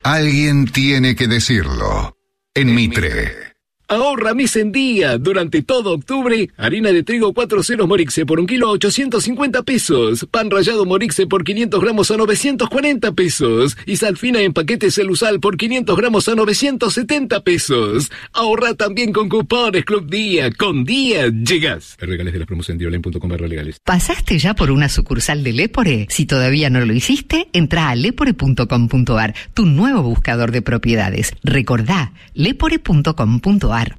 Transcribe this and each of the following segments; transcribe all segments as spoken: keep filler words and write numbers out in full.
Alguien tiene que decirlo. En Mitre. Ahorra mes en día. Durante todo octubre, harina de trigo cuatro ceros Morixe por un kilo a ochocientos cincuenta pesos. Pan rallado Morixe por quinientos gramos a novecientos cuarenta pesos. Y sal fina en paquete Celusal por quinientos gramos a novecientos setenta pesos. Ahorra también con cupones Club Día. Con Día llegas. Regales de las promociones en dioline punto com barra legales. ¿Pasaste ya por una sucursal de Lepore? Si todavía no lo hiciste, entra a lepore punto com punto ar, tu nuevo buscador de propiedades. Recordá, lepore punto com punto ar.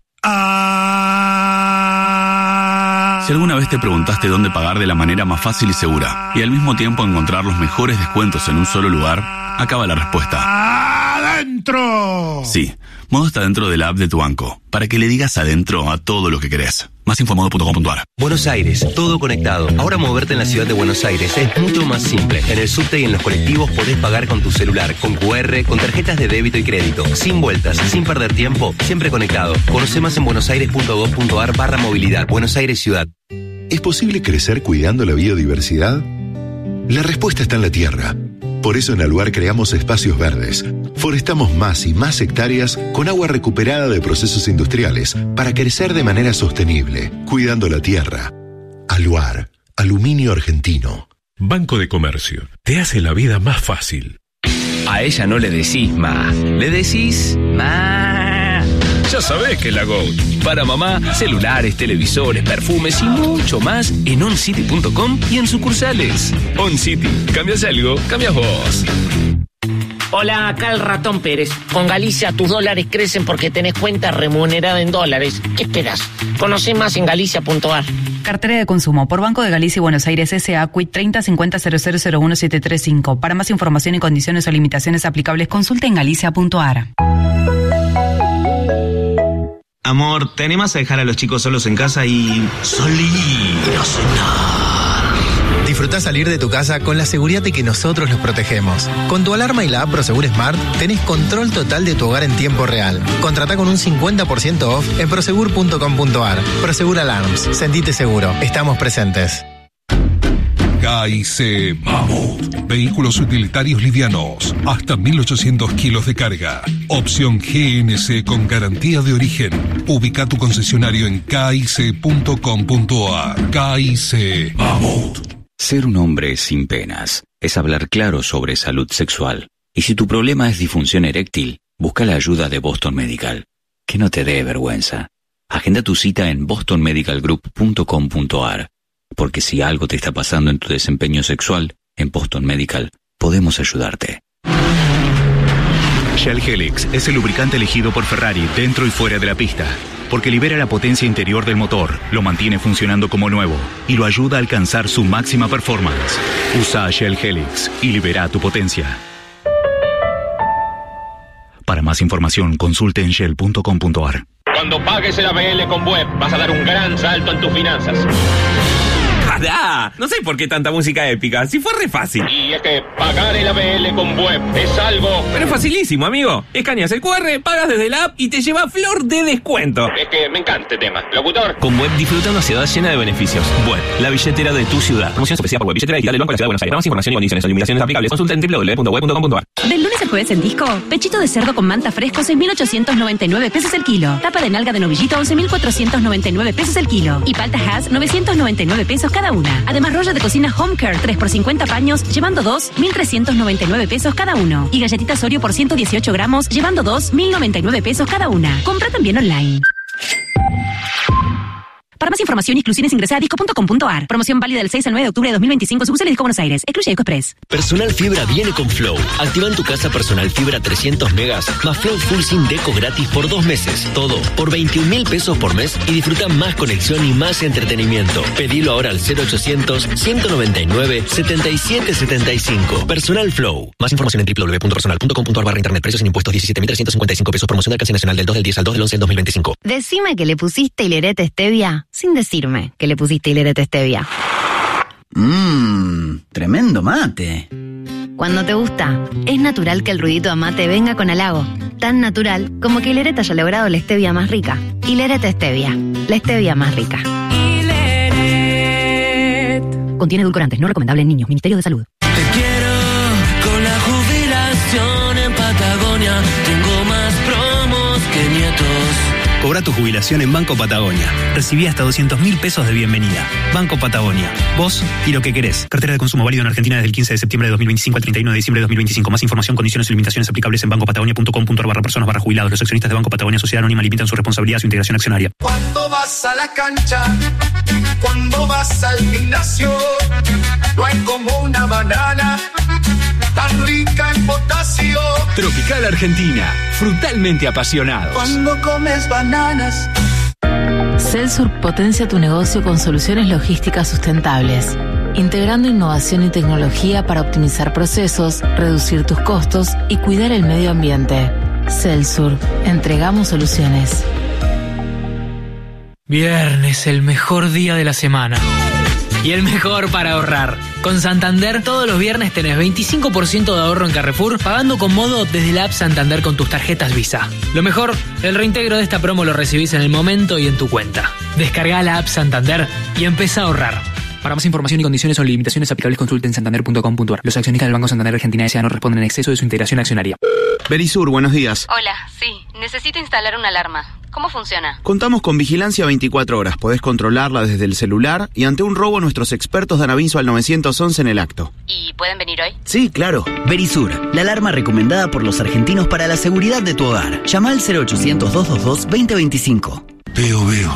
Ah. Si alguna vez te preguntaste dónde pagar de la manera más fácil y segura y al mismo tiempo encontrar los mejores descuentos en un solo lugar, acaba la respuesta. ¡Adentro! Sí, Modo está dentro de la app de tu banco, para que le digas adentro a todo lo que querés. Más info modo punto com punto ar. Buenos Aires, todo conectado. Ahora moverte en la ciudad de Buenos Aires es mucho más simple. En el subte y en los colectivos podés pagar con tu celular, con cu erre, con tarjetas de débito y crédito. Sin vueltas, sin perder tiempo, siempre conectado. Conoce más en buenosaires punto gov punto ar barra movilidad. Buenos Aires Ciudad. ¿Es posible crecer cuidando la biodiversidad? La respuesta está en la tierra. Por eso en Aluar creamos espacios verdes. Forestamos más y más hectáreas con agua recuperada de procesos industriales para crecer de manera sostenible, cuidando la tierra. Aluar, aluminio argentino. Banco de Comercio, te hace la vida más fácil. A ella no le decís ma, le decís ma. Ya sabés que la GOAT. Para mamá, celulares, televisores, perfumes y mucho más en oncity punto com y en sucursales. OnCity. ¿Cambias algo? Cambias vos. Hola, acá el Ratón Pérez. Con Galicia tus dólares crecen porque tenés cuenta remunerada en dólares. ¿Qué esperas? Conoce más en galicia punto ar. Cartera de consumo por Banco de Galicia y Buenos Aires S A. Quit treinta cincuenta cero cero cero uno siete tres cinco. Para más información y condiciones o limitaciones aplicables, consulte en galicia punto ar. Amor, ¿te animas a dejar a los chicos solos en casa y salir a cenar? Disfrutá salir de tu casa con la seguridad de que nosotros los protegemos. Con tu alarma y la app Prosegur Smart tenés control total de tu hogar en tiempo real. Contratá con un cincuenta por ciento off en prosegur punto com punto ar. Prosegur Alarms. Sentite seguro. Estamos presentes. K I C Mammoth. Vehículos utilitarios livianos. Hasta mil ochocientos kilos de carga. Opción G N C con garantía de origen. Ubica tu concesionario en K I C punto com punto ar. K I C Mammoth. Ser un hombre sin penas es hablar claro sobre salud sexual. Y si tu problema es disfunción eréctil, busca la ayuda de Boston Medical. Que no te dé vergüenza. Agenda tu cita en boston medical group punto com punto ar. Porque si algo te está pasando en tu desempeño sexual, en Boston Medical podemos ayudarte. Shell Helix es el lubricante elegido por Ferrari dentro y fuera de la pista, porque libera la potencia interior del motor, lo mantiene funcionando como nuevo y lo ayuda a alcanzar su máxima performance. Usa Shell Helix y libera tu potencia. Para más información, consulte en shell punto com punto ar. Cuando pagues el A B L con Web, vas a dar un gran salto en tus finanzas. ¡Jadá! No sé por qué tanta música épica, si fue re fácil. Y es que pagar el A B L con Web es algo... Pero es facilísimo, amigo. Escaneas el cu erre, pagas desde la app y te lleva flor de descuento. Es que me encanta este tema. Locutor. Con Web disfruta una ciudad llena de beneficios. Web, la billetera de tu ciudad. Promoción especial por Web, billetera digital del Banco de la Ciudad de Buenos Aires. Para más información y condiciones o limitaciones aplicables, consulta en doble u doble u doble u punto web punto com punto ar. Del lunes al jueves en Disco, pechito de cerdo con manta fresco, seis mil ochocientos noventa y nueve pesos el kilo. Tapa de nalga de novillito, once mil cuatrocientos noventa y nueve pesos el kilo. Y palta Hass, novecientos noventa y nueve pesos cada una. Además, rollo de cocina Home Care, tres por cincuenta paños, llevando dos, mil trescientos noventa y nueve pesos cada uno. Y galletitas Oreo por ciento dieciocho gramos, llevando dos, mil noventa y nueve pesos cada una. Compra también online. Para más información y exclusiones ingresa a disco punto com punto ar. Promoción válida del seis al nueve de octubre de dos mil veinticinco. Sucursales Disco Buenos Aires. Excluye Disco Express. Personal Fibra viene con Flow. Activa en tu casa Personal Fibra trescientos megas más Flow Full Sin Deco gratis por dos meses. Todo por veintiún mil pesos por mes y disfruta más conexión y más entretenimiento. Pedilo ahora al cero ochocientos, ciento noventa y nueve, setenta y siete setenta y cinco. Personal Flow. Más información en doble u doble u doble u punto personal punto com punto ar barra internet. Precios sin impuestos diecisiete mil trescientos cincuenta y cinco pesos. Promoción de alcance nacional del dos del diez al dos del once del dos mil veinticinco. Decime que le pusiste hilerete stevia sin decirme que le pusiste hilerete stevia. Mmm, tremendo mate. Cuando te gusta, es natural que el ruidito de mate venga con halago. Tan natural como que Hileret haya logrado la stevia más rica. Hileret stevia, la stevia más rica. Hileret. Contiene edulcorantes, no recomendable en niños. Ministerio de Salud. Te quiero con la jubilación en Patagonia. Patagonia, tengo más promos que nietos. Cobra tu jubilación en Banco Patagonia. Recibí hasta doscientos mil pesos de bienvenida. Banco Patagonia. Vos y lo que querés. Cartera de consumo válido en Argentina desde el quince de septiembre de dos mil veinticinco al treinta y uno de diciembre de dos mil veinticinco. Más información, condiciones y limitaciones aplicables en bancopatagonia.com.ar barra personas barra jubilados. Los accionistas de Banco Patagonia Sociedad Anónima limitan su responsabilidad a su integración accionaria. Cuando vas a la cancha, cuando vas al gimnasio, no hay como una banana tan rica en potasio. Tropical Argentina, frutalmente apasionados. Cuando comes bananas. Celsur potencia tu negocio con soluciones logísticas sustentables, integrando innovación y tecnología para optimizar procesos, reducir tus costos y cuidar el medio ambiente. Celsur, entregamos soluciones. Viernes, el mejor día de la semana. Y el mejor para ahorrar. Con Santander, todos los viernes tenés veinticinco por ciento de ahorro en Carrefour, pagando con modo desde la app Santander con tus tarjetas Visa. Lo mejor, el reintegro de esta promo lo recibís en el momento y en tu cuenta. Descargá la app Santander y empezá a ahorrar. Para más información y condiciones o limitaciones aplicables, consulte en santander punto com punto a r. Los accionistas del Banco Santander Argentina S A no responden en exceso de su integración accionaria. Verisur, buenos días. Hola, sí, necesito instalar una alarma. ¿Cómo funciona? Contamos con vigilancia veinticuatro horas. Podés controlarla desde el celular y ante un robo nuestros expertos dan aviso al nueve once en el acto. ¿Y pueden venir hoy? Sí, claro. Verisur, la alarma recomendada por los argentinos para la seguridad de tu hogar. Llama al cero ochocientos, doscientos veintidós, veinte veinticinco. Veo, veo.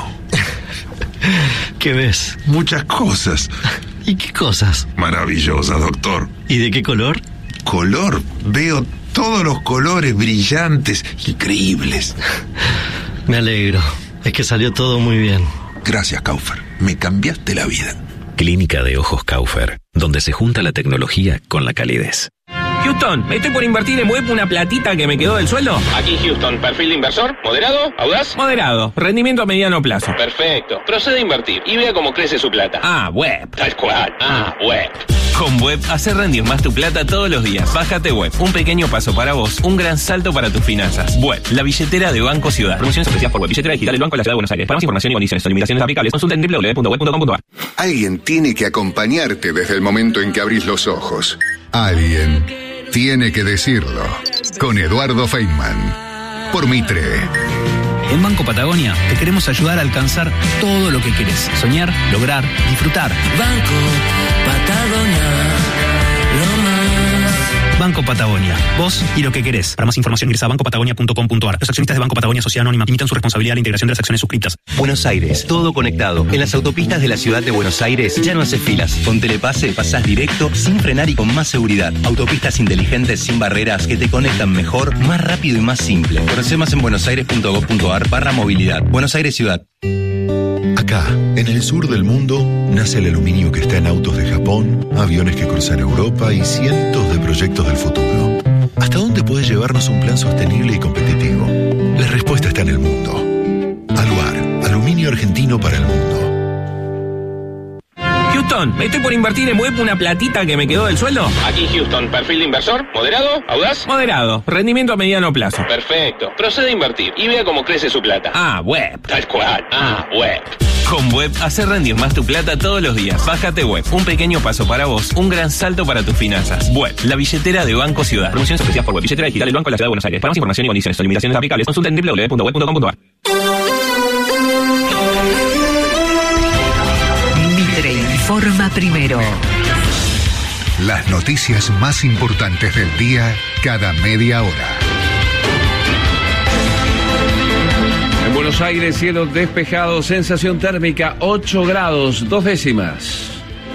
¿Qué ves? Muchas cosas. ¿Y qué cosas? Maravillosas, doctor. ¿Y de qué color? Color. Veo todos los colores brillantes, increíbles. Me alegro. Es que salió todo muy bien. Gracias, Kaufer. Me cambiaste la vida. Clínica de Ojos Kaufer, donde se junta la tecnología con la calidez. Houston, estoy por invertir en web una platita que me quedó del sueldo. Aquí Houston, perfil de inversor, moderado, audaz. Moderado, rendimiento a mediano plazo. Perfecto, procede a invertir y vea cómo crece su plata. Ah, web. Tal cual, ah, web. Con Web, hace rendir más tu plata todos los días. Bájate Web, un pequeño paso para vos, un gran salto para tus finanzas. Web, la billetera de Banco Ciudad. Promociones ofrecidas por Web, billetera digital del Banco de la Ciudad de Buenos Aires. Para más información y condiciones o limitaciones aplicables, consulta en doble u doble u doble u punto web punto com punto a r. Alguien tiene que acompañarte desde el momento en que abrís los ojos. Alguien tiene que decirlo. Con Eduardo Feynman. Por Mitre. En Banco Patagonia te queremos ayudar a alcanzar todo lo que querés. Soñar, lograr, disfrutar. Banco Patagonia, lo más. Banco Patagonia. Vos y lo que querés. Para más información ingresa a banco patagonia punto com punto a r. Los accionistas de Banco Patagonia Sociedad Anónima limitan su responsabilidad a la integración de las acciones suscritas. Buenos Aires, todo conectado. En las autopistas de la ciudad de Buenos Aires ya no haces filas. Con Telepase pasás directo, sin frenar y con más seguridad. Autopistas inteligentes sin barreras que te conectan mejor, más rápido y más simple. Conoce más en buenosaires punto gob punto a r barra movilidad. Buenos Aires Ciudad. Acá, en el sur del mundo, nace el aluminio que está en autos de Japón, aviones que cruzan Europa y cientos de proyectos del futuro. ¿Hasta dónde puede llevarnos un plan sostenible y competitivo? La respuesta está en el mundo. Aluar, aluminio argentino para el mundo. Houston, estoy por invertir en web una platita que me quedó del sueldo. Aquí Houston, perfil de inversor, moderado, audaz. Moderado, rendimiento a mediano plazo. Perfecto, procede a invertir y vea cómo crece su plata. Ah, web. Tal cual, ah, web. Con Web, hace rendir más tu plata todos los días. Bájate Web, un pequeño paso para vos, un gran salto para tus finanzas. Web, la billetera de Banco Ciudad. Promociones ofrecidas por Web, billetera digital del Banco de la Ciudad de Buenos Aires. Para más información y condiciones o limitaciones aplicables, consulta en doble u doble u doble u punto web punto com punto a r. Mitre informa primero. Las noticias más importantes del día cada media hora. En Buenos Aires, cielo despejado, sensación térmica ocho grados, dos décimas.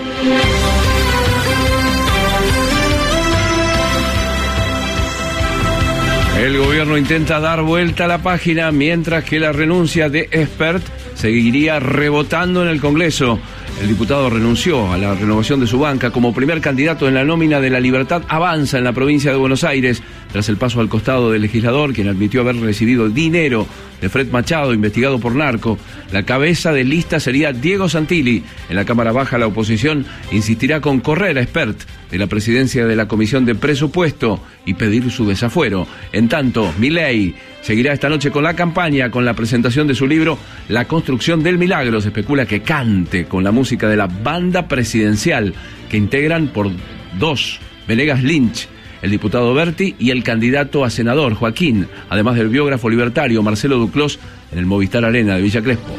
El gobierno intenta dar vuelta a la página mientras que la renuncia de Espert seguiría rebotando en el Congreso. El diputado renunció a la renovación de su banca como primer candidato en la nómina de La Libertad Avanza en la provincia de Buenos Aires, tras el paso al costado del legislador, quien admitió haber recibido dinero de Fred Machado, investigado por narco. La cabeza de lista sería Diego Santilli. En la Cámara Baja, la oposición insistirá con correr a Espert de la presidencia de la Comisión de Presupuesto y pedir su desafuero. En tanto, Milei seguirá esta noche con la campaña, con la presentación de su libro La construcción del milagro. Se especula que cante con la música de la banda presidencial que integran por dos Venegas Lynch, el diputado Berti y el candidato a senador Joaquín, además del biógrafo libertario Marcelo Duclos en el Movistar Arena de Villa Crespo.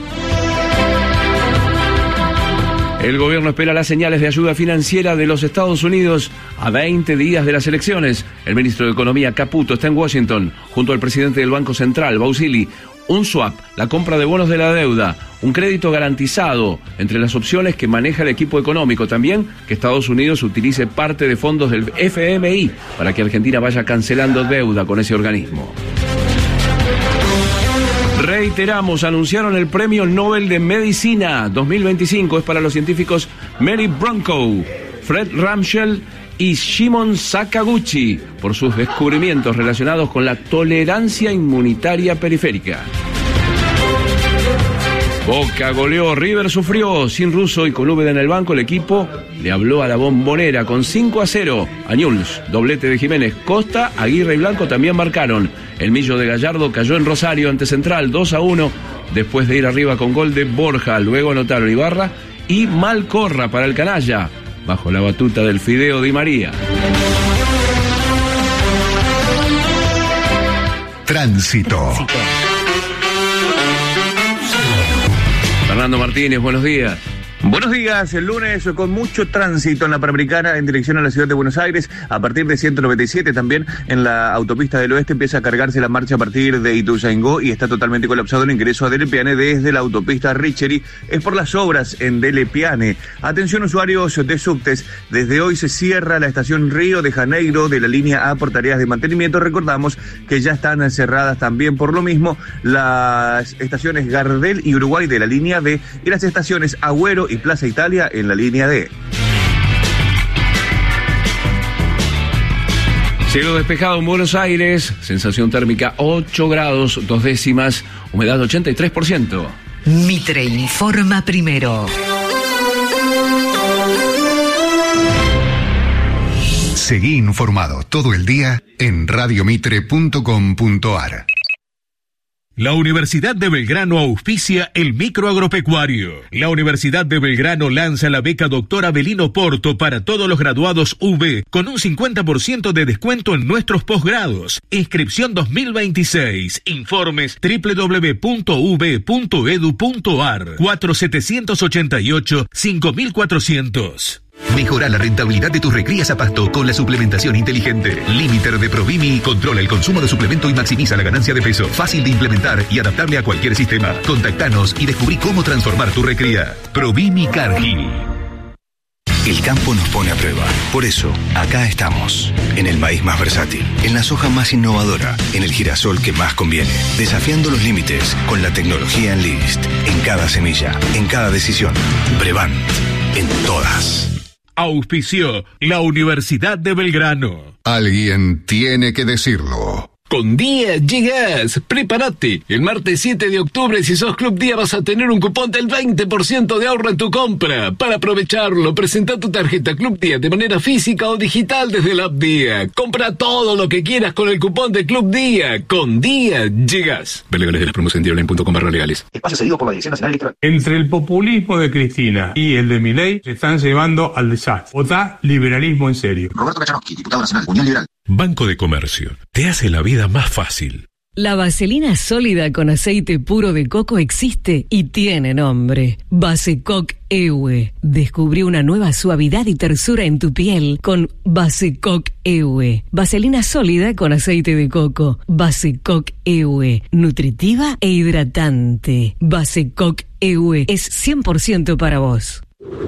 El gobierno espera las señales de ayuda financiera de los Estados Unidos a veinte días de las elecciones. El ministro de Economía, Caputo, está en Washington, junto al presidente del Banco Central, Bausili. Un swap, la compra de bonos de la deuda, un crédito garantizado, entre las opciones que maneja el equipo económico. También que Estados Unidos utilice parte de fondos del F M I para que Argentina vaya cancelando deuda con ese organismo. Reiteramos, anunciaron el Premio Nobel de Medicina dos mil veinticinco. Es para los científicos Mary Bronco, Fred Ramschel y Shimon Sakaguchi por sus descubrimientos relacionados con la tolerancia inmunitaria periférica. Boca goleó, River sufrió, sin Russo y con Úbeda en el banco, el equipo le habló a la Bombonera con cinco a cero. A Newell's, doblete de Jiménez, Costa, Aguirre y Blanco también marcaron. El millo de Gallardo cayó en Rosario ante Central dos a uno, después de ir arriba con gol de Borja. Luego anotaron Ibarra y Malcorra para el canalla, bajo la batuta del Fideo Di María. Tránsito. Tránsito. Fernando Martínez, buenos días. Buenos días, el lunes con mucho tránsito en la Panamericana en dirección a la ciudad de Buenos Aires. A partir de ciento noventa y siete también en la autopista del oeste empieza a cargarse la marcha a partir de Ituzaingó y está totalmente colapsado el ingreso a Dele Piane desde la autopista Richeri. Es por las obras en Dele Piane. Atención usuarios de subtes, desde hoy se cierra la estación Río de Janeiro de la línea A por tareas de mantenimiento. Recordamos que ya están cerradas también por lo mismo las estaciones Gardel y Uruguay de la línea B y las estaciones Agüero y Plaza Italia en la línea D. Cielo despejado en Buenos Aires, sensación térmica ocho grados, dos décimas, humedad ochenta y tres por ciento. Mitre informa primero. Seguí informado todo el día en radio mitre punto com punto a r. La Universidad de Belgrano auspicia el microagropecuario. La Universidad de Belgrano lanza la beca Doctor Avelino Porto para todos los graduados U B con un cincuenta por ciento de descuento en nuestros posgrados. Inscripción dos mil veintiséis. Informes doble u doble u doble u punto u b punto e d u punto a r. cuatro siete ocho ocho cinco cuatrocientos. Mejora la rentabilidad de tus recrías a pasto con la suplementación inteligente. Limiter de Provimi controla el consumo de suplemento y maximiza la ganancia de peso. Fácil de implementar y adaptable a cualquier sistema. Contactanos y descubrí cómo transformar tu recría. Provimi Cargill. El campo nos pone a prueba. Por eso, acá estamos. En el maíz más versátil, en la soja más innovadora, en el girasol que más conviene. Desafiando los límites con la tecnología Enlist. En cada semilla, en cada decisión. Brevant. En todas. Auspició la Universidad de Belgrano. Alguien tiene que decirlo. Con Día llegas, prepárate. El martes siete de octubre, si sos Club Día, vas a tener un cupón del veinte por ciento de ahorro en tu compra. Para aprovecharlo, presenta tu tarjeta Club Día de manera física o digital desde la app Día. Compra todo lo que quieras con el cupón de Club Día. Con Día llegas. Ver legales de las promos en día online punto com barra legales. Espacio cedido por la Dirección Nacional Electoral. Entre el populismo de Cristina y el de Milei se están llevando al desastre. Votá liberalismo en serio. Roberto Kachanovsky, diputado nacional, Unión Liberal. Banco de Comercio. Te hace la vida más fácil. La vaselina sólida con aceite puro de coco existe y tiene nombre. Basecoc E U E. Descubrí una nueva suavidad y tersura en tu piel con Basecoc E U E. Vaselina sólida con aceite de coco. Basecoc E U E. Nutritiva e hidratante. Basecoc E U E es cien por ciento para vos.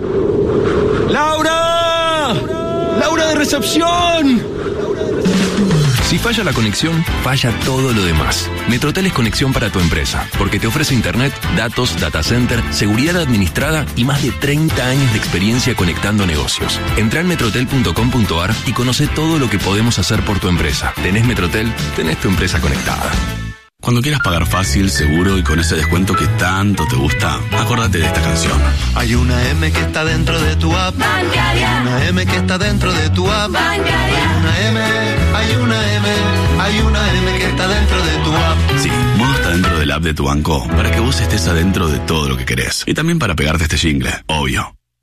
¡Laura! ¡Laura de recepción! Si falla la conexión, falla todo lo demás. Metrotel es conexión para tu empresa, porque te ofrece internet, datos, data center, seguridad administrada y más de treinta años de experiencia conectando negocios. Entrá en metrotel punto com punto a r y conoce todo lo que podemos hacer por tu empresa. ¿Tenés Metrotel? Tenés tu empresa conectada. Cuando quieras pagar fácil, seguro y con ese descuento que tanto te gusta, acordate de esta canción. Hay una M que está dentro de tu app. Bancaria. Hay una M que está dentro de tu app. Bancaria. Hay una M, hay una M, hay una M que está dentro de tu app. Sí, Modo está dentro del app de tu banco para que vos estés adentro de todo lo que querés. Y también para pegarte este jingle, obvio.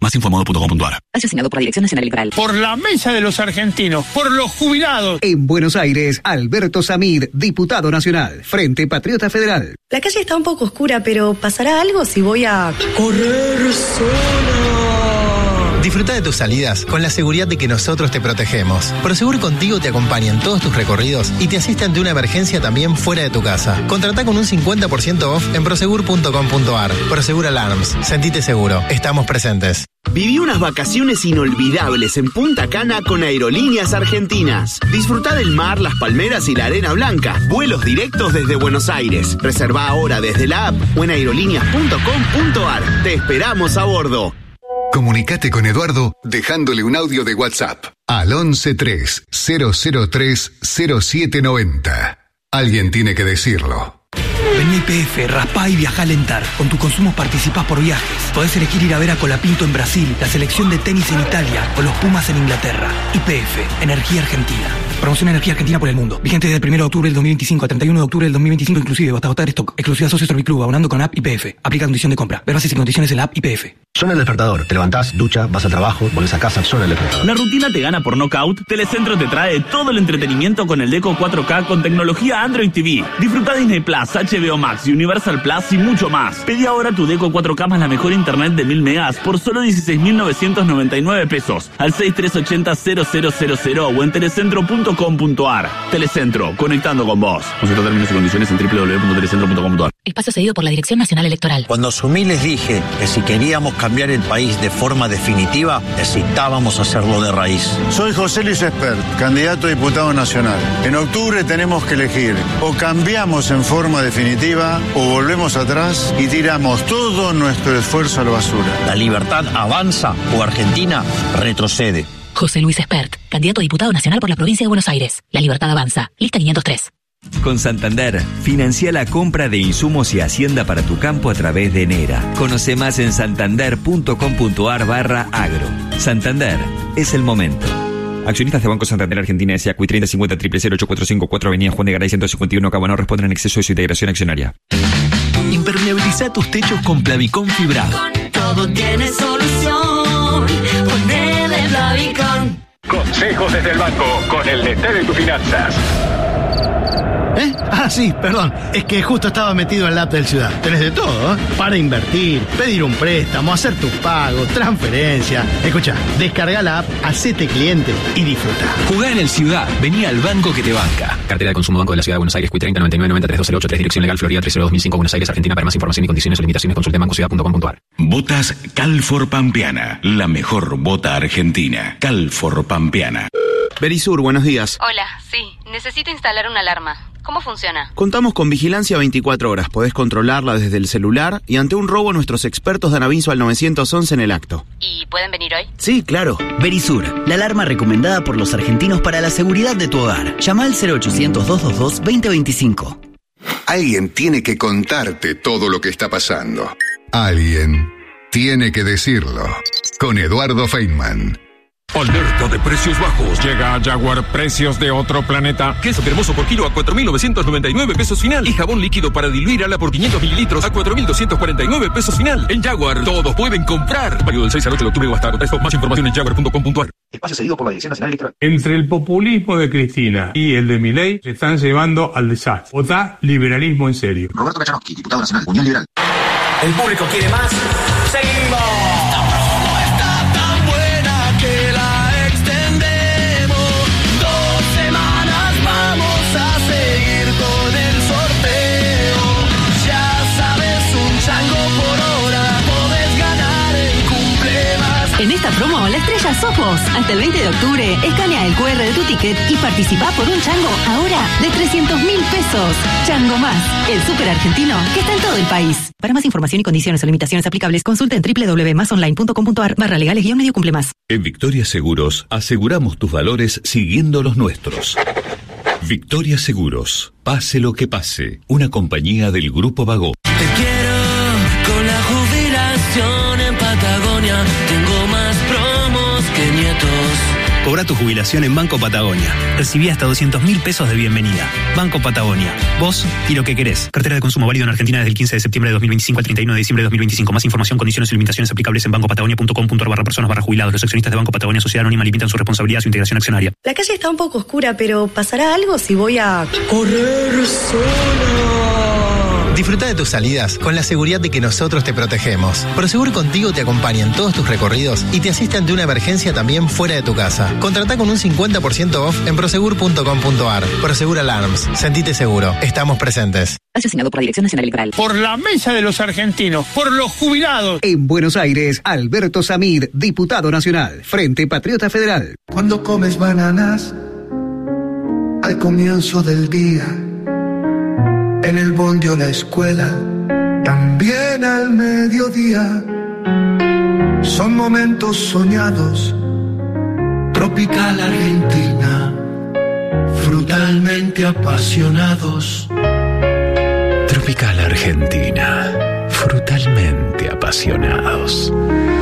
Más informado punto com punto ar. Asignado por la Dirección Nacional Electoral. Por la mesa de los argentinos, por los jubilados. En Buenos Aires, Alberto Samid, diputado nacional, Frente Patriota Federal. La calle está un poco oscura, pero ¿pasará algo si voy a correr sola? Disfruta de tus salidas con la seguridad de que nosotros te protegemos. Prosegur Contigo te acompaña en todos tus recorridos y te asiste ante una emergencia también fuera de tu casa. Contratá con un cincuenta por ciento off en prosegur punto com punto ar. Prosegur Alarms. Sentite seguro. Estamos presentes. Viví unas vacaciones inolvidables en Punta Cana con Aerolíneas Argentinas. Disfrutá del mar, las palmeras y la arena blanca. Vuelos directos desde Buenos Aires. Reservá ahora desde la app o en aerolíneas punto com punto ar. Te esperamos a bordo. Comunicate con Eduardo dejándole un audio de WhatsApp al once tres cero cero tres cero siete noventa. Alguien tiene que decirlo. Vení a Y P F, raspá y viajá a alentar. Con tus consumos participás por viajes. Podés elegir ir a ver a Colapinto en Brasil, la selección de tenis en Italia o los Pumas en Inglaterra. Y P F, Energía Argentina. Promoción Energía Argentina por el mundo. Vigente desde el primero de octubre del dos mil veinticinco al treinta y uno de octubre del dos mil veinticinco inclusive, hasta agotar stock. Exclusiva Socio Serviclub, abonando con app Y P F. Aplica condición de compra. Ver bases y condiciones en la app Y P F. Suena el despertador. Te levantás, ducha, vas al trabajo, volvés a casa, suena el despertador. ¿La rutina te gana por knockout? Telecentro te trae todo el entretenimiento con el Deco cuatro K con tecnología Android T V. Disfruta Disney Plus, H B O Max, Universal Plus y mucho más. Pedí ahora tu Deco cuatro K más la mejor internet de mil megas por solo dieciséis mil novecientos noventa y nueve pesos al seis tres ocho cero cero cero cero cero o en telecentro punto com punto ar. Telecentro, conectando con vos. Consulta términos y condiciones en doble u doble u doble u punto telecentro punto com punto ar. Espacio cedido por la Dirección Nacional Electoral. Cuando asumí les dije que si queríamos cambiar el país de forma definitiva, necesitábamos hacerlo de raíz. Soy José Luis Espert, candidato a diputado nacional. En octubre tenemos que elegir o cambiamos en forma definitiva o volvemos atrás y tiramos todo nuestro esfuerzo a la basura. La libertad avanza o Argentina retrocede. José Luis Espert, candidato a diputado nacional por la provincia de Buenos Aires. La libertad avanza. Lista quinientos tres. Con Santander, financia la compra de insumos y hacienda para tu campo a través de Nera. Conoce más en santander punto com punto ar barra agro. Santander, es el momento. Accionistas de Banco Santander Argentina S A C U I treinta cincuenta cero cero ocho cuatro cinco cuatro Avenida Juan de Garay ciento cincuenta y uno Cabo no responden en exceso de su integración accionaria. Impermeabiliza tus techos con Plavicón fibrado. Todo tiene solución. Ponele Plavicón. Consejos desde el banco con el D T de tus finanzas. ¿Eh? Ah, sí, perdón. Es que justo estaba metido en la app del Ciudad. Tenés de todo, ¿eh? Para invertir, pedir un préstamo, hacer tus pagos, transferencia. Escucha, descarga la app, hacete cliente y disfruta. Jugá en el Ciudad. Vení al banco que te banca. Cartera de consumo Banco de la Ciudad de Buenos Aires, C U I treinta noventa y nueve noventa tres dos cero ocho tres, dirección legal Florida tres cero dos mil cinco, Buenos Aires, Argentina. Para más información y condiciones o limitaciones consulte banco ciudad punto com punto ar. Botas Calfor Pampeana, la mejor bota argentina. Calfor Pampeana. Verisur, buenos días. Hola, sí, necesito instalar una alarma. ¿Cómo funciona? Contamos con vigilancia veinticuatro horas. Podés controlarla desde el celular y ante un robo nuestros expertos dan aviso al nueve once en el acto. ¿Y pueden venir hoy? Sí, claro. Verisur, la alarma recomendada por los argentinos para la seguridad de tu hogar. Llama al cero ochocientos dos dos dos dos cero dos cinco. Alguien tiene que contarte todo lo que está pasando. Alguien tiene que decirlo. Con Eduardo Feynman. Alerta de precios bajos. Llega a Jaguar, precios de otro planeta. Queso cremoso por kilo a cuatro mil novecientos noventa y nueve pesos final. Y jabón líquido para diluir ala por quinientos mililitros a cuatro mil doscientos cuarenta y nueve pesos final. En Jaguar, todos pueden comprar. Válido del seis al ocho de octubre o hasta agotar stock. Más información en jaguar punto com punto ar. Espacio cedido por la Dirección Nacional Electoral. Entre el populismo de Cristina y el de Milei se están llevando al desastre. Votá liberalismo en serio. Roberto Kachanovsky, diputado nacional, Unión Liberal. El público quiere más. ¡Seguimos! En esta promo, la estrella sos vos. Hasta el veinte de octubre, escanea el cu erre de tu ticket y participá por un chango ahora de trescientos mil pesos. Chango Más, el súper argentino que está en todo el país. Para más información y condiciones o limitaciones aplicables, consulta en doble u doble u doble u punto más online punto com punto ar barra legales guión medio cumple más. En Victoria Seguros aseguramos tus valores siguiendo los nuestros. Victoria Seguros, pase lo que pase, una compañía del Grupo Vago. Te quiero con la jubilación en Patagonia. Tengo más promos que nietos. Cobra tu jubilación en Banco Patagonia. Recibí hasta doscientos mil pesos de bienvenida. Banco Patagonia. Vos y lo que querés. Cartera de consumo válido en Argentina desde el quince de septiembre de dos mil veinticinco al treinta y uno de diciembre de dos mil veinticinco. Más información, condiciones y limitaciones aplicables en bancopatagonia.com.ar barra personas barra jubilados. Los accionistas de Banco Patagonia Sociedad Anónima limitan su responsabilidad a su integración accionaria. La calle está un poco oscura, pero ¿pasará algo si voy a correr sola? Disfruta de tus salidas con la seguridad de que nosotros te protegemos. Prosegur Contigo te acompaña en todos tus recorridos y te asiste ante una emergencia también fuera de tu casa. Contratá con un cincuenta por ciento off en prosegur punto com punto ar. Prosegur Alarms. Sentite seguro. Estamos presentes. Asignado por la Dirección Nacional Electoral. Por la mesa de los argentinos, por los jubilados. En Buenos Aires, Alberto Samid, diputado nacional, Frente Patriota Federal. Cuando comes bananas al comienzo del día, en el bondi o la escuela, también al mediodía, son momentos soñados. Tropical Argentina, frutalmente apasionados. Tropical Argentina, frutalmente apasionados.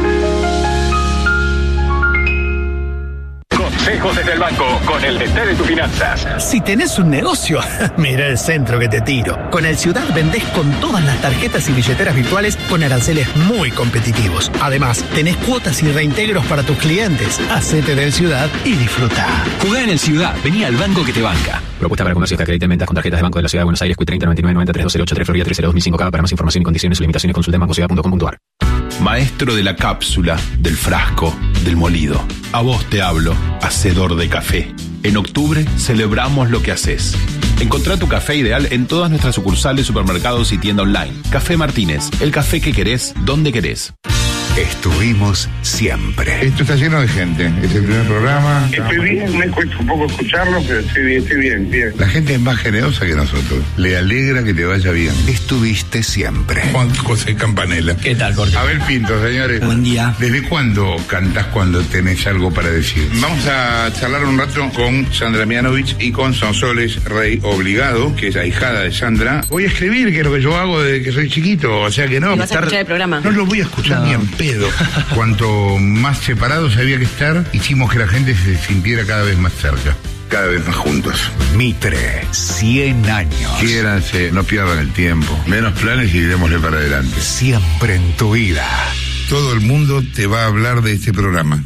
Consejos desde el banco con el D T de tus finanzas. Si tenés un negocio, mira el centro que te tiro. Con el Ciudad vendés con todas las tarjetas y billeteras virtuales con aranceles muy competitivos. Además, tenés cuotas y reintegros para tus clientes. Hacete del Ciudad y disfruta. Jugá en el Ciudad, vení al banco que te banca. Propuesta para comercios que acrediten ventas con tarjetas de Banco de la Ciudad de Buenos Aires, Q treinta noventa y nueve noventa treinta cero ocho tres Florida trece dos mil cinco K. Para más información y condiciones y limitaciones consulta en bancociudad punto com punto ar. Maestro de la cápsula, del frasco, del molido. A vos te hablo, hacedor de café. En octubre celebramos lo que haces. Encontrá tu café ideal en todas nuestras sucursales, supermercados y tienda online. Café Martínez, el café que querés, donde querés. Estuvimos siempre. Esto está lleno de gente. Es el primer programa. Estoy bien, me cuesta un poco escucharlo, pero estoy bien, estoy bien, bien. La gente es más generosa que nosotros. Le alegra que te vaya bien. Estuviste siempre. Juan José Campanella. ¿Qué tal, Jorge? A ver, Pinto, señores. Buen día. ¿Desde cuándo cantás cuando tenés algo para decir? Vamos a charlar un rato con Sandra Mianovich y con Sonsoles Rey Obligado, que es ahijada de Sandra. Voy a escribir, que es lo que yo hago desde que soy chiquito, o sea que no. ¿Y vas a escuchar el programa? No lo voy a escuchar No. ni en pedo. Cuanto más separados había que estar, hicimos que la gente se sintiera cada vez más cerca, cada vez más juntos. Mitre, cien años. Quiéranse, no pierdan el tiempo. Menos planes y démosle para adelante. Siempre en tu vida. Todo el mundo te va a hablar de este programa.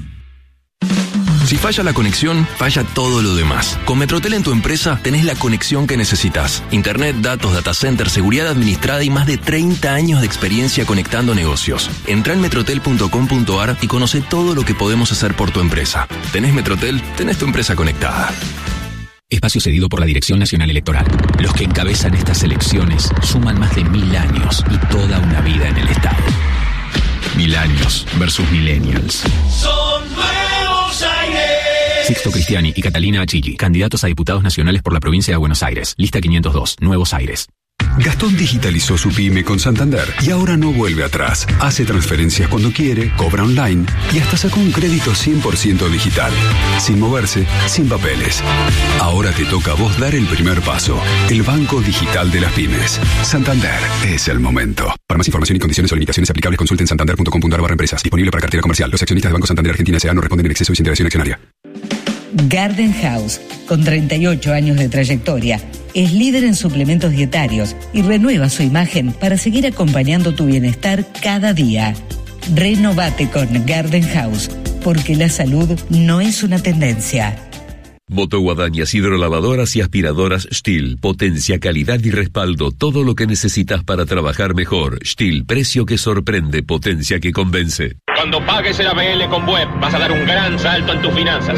Si falla la conexión, falla todo lo demás. Con Metrotel en tu empresa tenés la conexión que necesitas. Internet, datos, data center, seguridad administrada y más de treinta años de experiencia conectando negocios. Entrá en metrotel punto com punto ar y conoce todo lo que podemos hacer por tu empresa. ¿Tenés Metrotel? Tenés tu empresa conectada. Espacio cedido por la Dirección Nacional Electoral. Los que encabezan estas elecciones suman más de mil años y toda una vida en el Estado. Mil años versus millennials. Son nuevos aires. Sixto Cristiani y Catalina Achilli, candidatos a diputados nacionales por la provincia de Buenos Aires. Lista quinientos dos, Nuevos Aires. Gastón digitalizó su pyme con Santander y ahora no vuelve atrás. Hace transferencias cuando quiere, cobra online y hasta sacó un crédito cien por ciento digital. Sin moverse, sin papeles. Ahora te toca a vos dar el primer paso. El Banco Digital de las Pymes. Santander es el momento. Para más información y condiciones o limitaciones aplicables, consulten santander punto com punto ar barra empresas. Disponible para cartera comercial. Los accionistas de Banco Santander Argentina S A no responden en exceso y sin integración accionaria. Garden House, con treinta y ocho años de trayectoria, es líder en suplementos dietarios y renueva su imagen para seguir acompañando tu bienestar cada día. Renovate con Garden House, porque la salud no es una tendencia. Motoguadañas, hidrolavadoras y aspiradoras Stihl. Potencia, calidad y respaldo. Todo lo que necesitas para trabajar mejor. Stihl, precio que sorprende, potencia que convence. Cuando pagues el A B L con Web, vas a dar un gran salto en tus finanzas.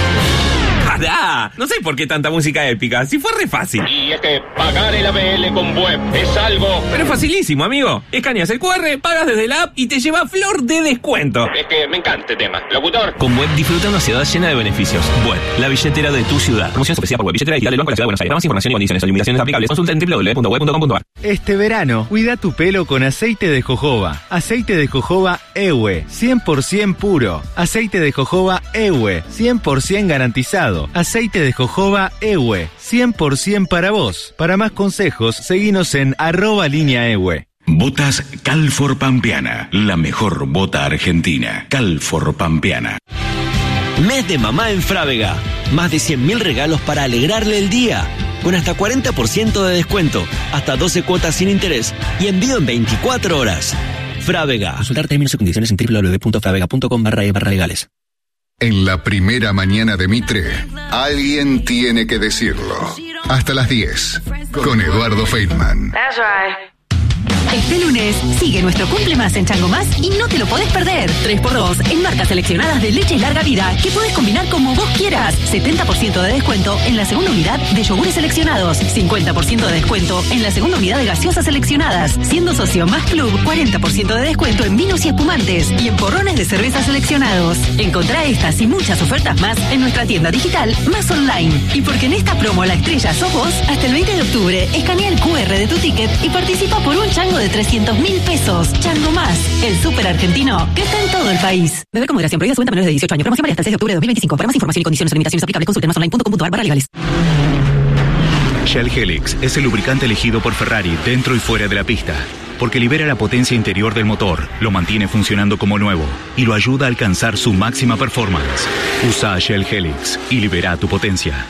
¡Pará! No sé por qué tanta música épica, si fue re fácil. Y es que pagar el A B L con Web es algo... Pero es facilísimo, amigo. Escaneas el cu erre, pagas desde la app y te lleva flor de descuento. Es que me encanta este tema. Locutor. Con Web disfruta una ciudad llena de beneficios. Web, la billetera de tu ciudad. Promoción especial por Web, billetera digital del Banco de la Ciudad de Buenos Aires. Para más información y condiciones o limitaciones aplicables, consulta en doble u doble u doble u punto web punto com punto ar. Este verano, cuida tu pelo con aceite de jojoba. Aceite de jojoba E W E, cien por ciento puro. Aceite de jojoba E W E, cien por ciento garantizado. Aceite de jojoba E W E, cien por ciento para vos. Para más consejos, seguinos en arroba línea E W E. Botas Calfor Pampeana, la mejor bota argentina. Calfor Pampeana. Mes de mamá en Frávega. Más de cien mil regalos para alegrarle el día. Con hasta cuarenta por ciento de descuento, hasta doce cuotas sin interés y envío en veinticuatro horas. Frávega. Consultar términos y condiciones en doble u doble u doble u punto fravega punto com barra e barra legales. En la primera mañana de Mitre, alguien tiene que decirlo. Hasta las diez, con Eduardo Feynman. That's right. Este lunes sigue nuestro cumple más en Chango Más y no te lo podés perder. tres por dos en marcas seleccionadas de leche larga vida que puedes combinar como vos quieras. setenta por ciento de descuento en la segunda unidad de yogures seleccionados. cincuenta por ciento de descuento en la segunda unidad de gaseosas seleccionadas. Siendo socio Más Club, cuarenta por ciento de descuento en vinos y espumantes y en porrones de cerveza seleccionados. Encontrá estas y muchas ofertas más en nuestra tienda digital Más Online. Y porque en esta promo la estrella sos vos, hasta el veinte de octubre escanea el cu erre de tu ticket y participa por un chango de trescientos mil pesos. Chango Más, el súper argentino que está en todo el país. Beber con moderación, prohibida su venta a menores de dieciocho años. Promoción válida hasta el seis de octubre de dos mil veinticinco. Para más información y condiciones o limitaciones aplicables, consulte más online punto com punto ar barra legales. Shell Helix es el lubricante elegido por Ferrari dentro y fuera de la pista, porque libera la potencia interior del motor, lo mantiene funcionando como nuevo y lo ayuda a alcanzar su máxima performance. Usa Shell Helix y libera tu potencia.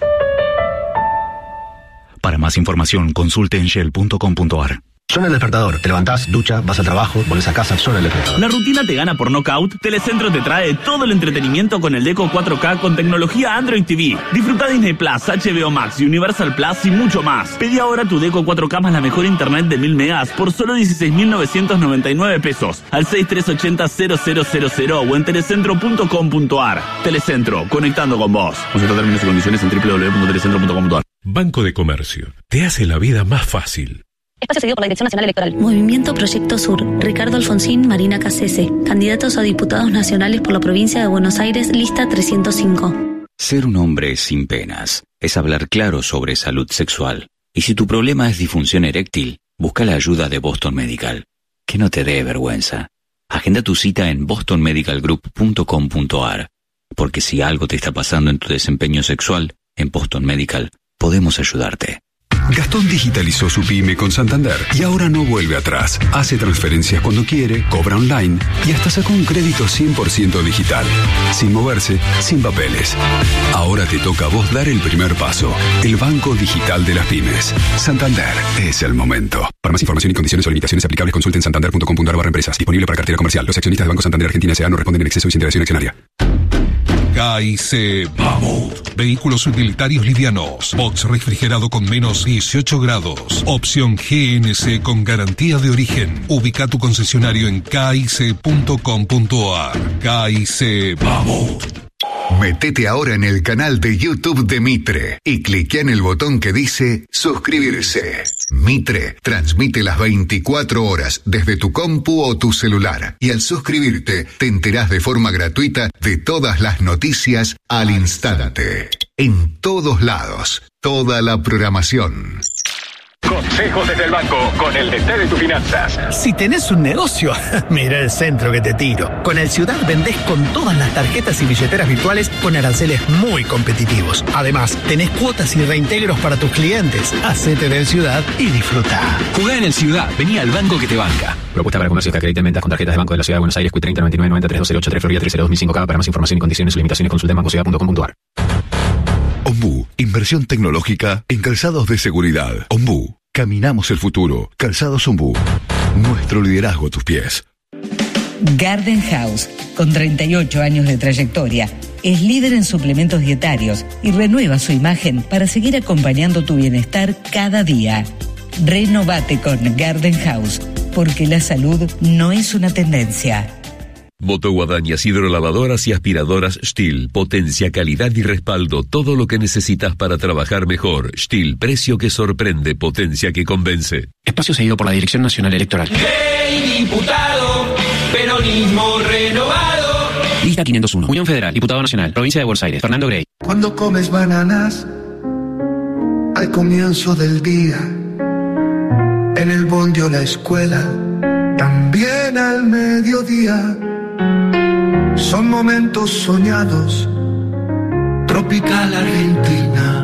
Para más información, consulte en shell punto com punto ar. Suena el despertador, te levantás, ducha, vas al trabajo, volvés a casa, suena el despertador. ¿La rutina te gana por knockout? Telecentro te trae todo el entretenimiento con el Deco cuatro K con tecnología Android T V. Disfruta Disney Plus, H B O Max, Universal Plus y mucho más. Pedí ahora tu Deco cuatro K más la mejor internet de mil megas por solo dieciséis mil novecientos noventa y nueve pesos al seis tres ocho cero cero cero cero cero o en telecentro punto com punto ar. Telecentro, conectando con vos. Consulta términos y condiciones en doble u doble u doble u punto telecentro punto com punto ar. Banco de Comercio. Te hace la vida más fácil. Espacio cedido por la Dirección Nacional Electoral. Movimiento Proyecto Sur. Ricardo Alfonsín, Marina Cassese. Candidatos a diputados nacionales por la provincia de Buenos Aires, lista trescientos cinco. Ser un hombre sin penas es hablar claro sobre salud sexual. Y si tu problema es disfunción eréctil, busca la ayuda de Boston Medical. Que no te dé vergüenza. Agenda tu cita en boston medical group punto com punto ar. Porque si algo te está pasando en tu desempeño sexual, en Boston Medical podemos ayudarte. Gastón digitalizó su pyme con Santander y ahora no vuelve atrás. Hace transferencias cuando quiere, cobra online y hasta sacó un crédito cien por ciento digital. Sin moverse, sin papeles. Ahora te toca a vos dar el primer paso. El banco digital de las pymes. Santander es el momento. Para más información y condiciones o limitaciones aplicables, consulten santander punto com punto ar barra empresas. Disponible para cartera comercial. Los accionistas de Banco Santander Argentina S A no responden en exceso y sin integración accionaria. K I C Mammoth. Vehículos utilitarios livianos. Box refrigerado con menos dieciocho grados. Opción G N C con garantía de origen. Ubica tu concesionario en K I C punto com punto ar. K I C Mammoth. Métete ahora en el canal de YouTube de Mitre y cliquea en el botón que dice suscribirse. Mitre transmite las veinticuatro horas desde tu compu o tu celular y al suscribirte te enterás de forma gratuita de todas las noticias al instante. En todos lados, toda la programación. Consejos desde el banco, con el D T de tus finanzas. Si tenés un negocio, mira el centro que te tiro. Con el Ciudad vendés con todas las tarjetas y billeteras virtuales con aranceles muy competitivos. Además, tenés cuotas y reintegros para tus clientes. Hacete del Ciudad y disfruta. Jugá en el Ciudad, vení al banco que te banca. Propuesta para comercios que acrediten ventas con tarjetas de Banco de la Ciudad de Buenos Aires, Q treinta noventa y nueve noventa tres dos cero ocho tres Florida tres cero dos mil cinco K. Para más información y condiciones o limitaciones consulta en banco ciudad punto com punto ar. Ombú, inversión tecnológica en calzados de seguridad. Ombú, caminamos el futuro. Calzados Ombú, nuestro liderazgo a tus pies. Garden House, con treinta y ocho años de trayectoria, es líder en suplementos dietarios y renueva su imagen para seguir acompañando tu bienestar cada día. Renovate con Garden House, porque la salud no es una tendencia. Motoguadañas, hidrolavadoras y aspiradoras Stihl. Potencia, calidad y respaldo. Todo lo que necesitas para trabajar mejor. Stihl, precio que sorprende, potencia que convence. Espacio cedido por la Dirección Nacional Electoral. ¡Hey, diputado! Peronismo renovado. Lista quinientos uno. Unión Federal. Diputado Nacional. Provincia de Buenos Aires. Fernando Grey. Cuando comes bananas al comienzo del día, en el bondi o la escuela, también al mediodía. Son momentos soñados, tropical Argentina,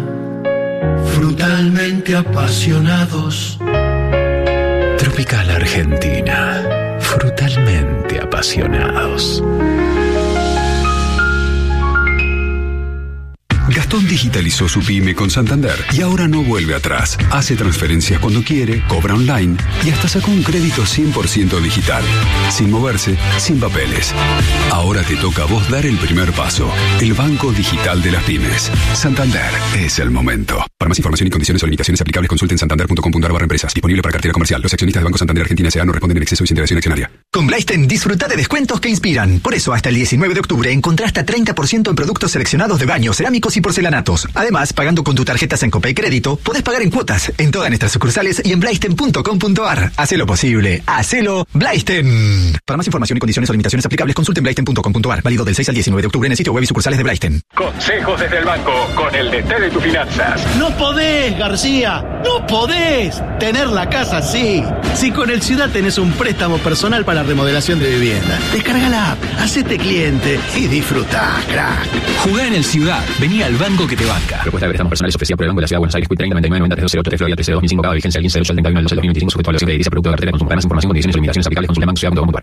frutalmente apasionados. Tropical Argentina, frutalmente apasionados. Botón digitalizó su pyme con Santander y ahora no vuelve atrás. Hace transferencias cuando quiere, cobra online y hasta sacó un crédito cien por ciento digital. Sin moverse, sin papeles. Ahora te toca a vos dar el primer paso. El Banco Digital de las Pymes. Santander es el momento. Para más información y condiciones o limitaciones aplicables, consulten santander punto com punto a r barra empresas. Disponible para cartera comercial. Los accionistas de Banco Santander Argentina S A no responden en exceso y sin integración accionaria. Con Blaisten disfruta de descuentos que inspiran. Por eso, hasta el diecinueve de octubre encontrá hasta treinta por ciento en productos seleccionados de baños, cerámicos y porcelanatos. Además, pagando con tu tarjeta Sencope y Crédito, podés pagar en cuotas en todas nuestras sucursales y en blaisten punto com punto a r. Hacé lo posible. Hacelo Blaisten. Para más información y condiciones o limitaciones aplicables, consulten blaisten punto com punto a r. Válido del seis al diecinueve de octubre en el sitio web y sucursales de Blaisten. Consejos desde el banco con el D T de tus finanzas. No podés, García. No podés tener la casa así. Si con el Ciudad tenés un préstamo personal para remodelación de vivienda, descarga la app, hacete cliente y disfrutá, crack. Jugá en el Ciudad. Vení al banco que te banca. Propuesta de préstamos personales ofrecida por el Banco de la Ciudad de Buenos Aires. treinta, noventa y nueve, noventa, tres, ocho, tres, Florida, trece, dos mil cinco, cada vigencia el quince de ocho al treinta y uno del doce del dos mil veinticinco, sujeto a evaluación de edilicia, producto de cartera de consumo. Para más información, condiciones y limitaciones aplicables, consulte banco ciudad punto com punto a r.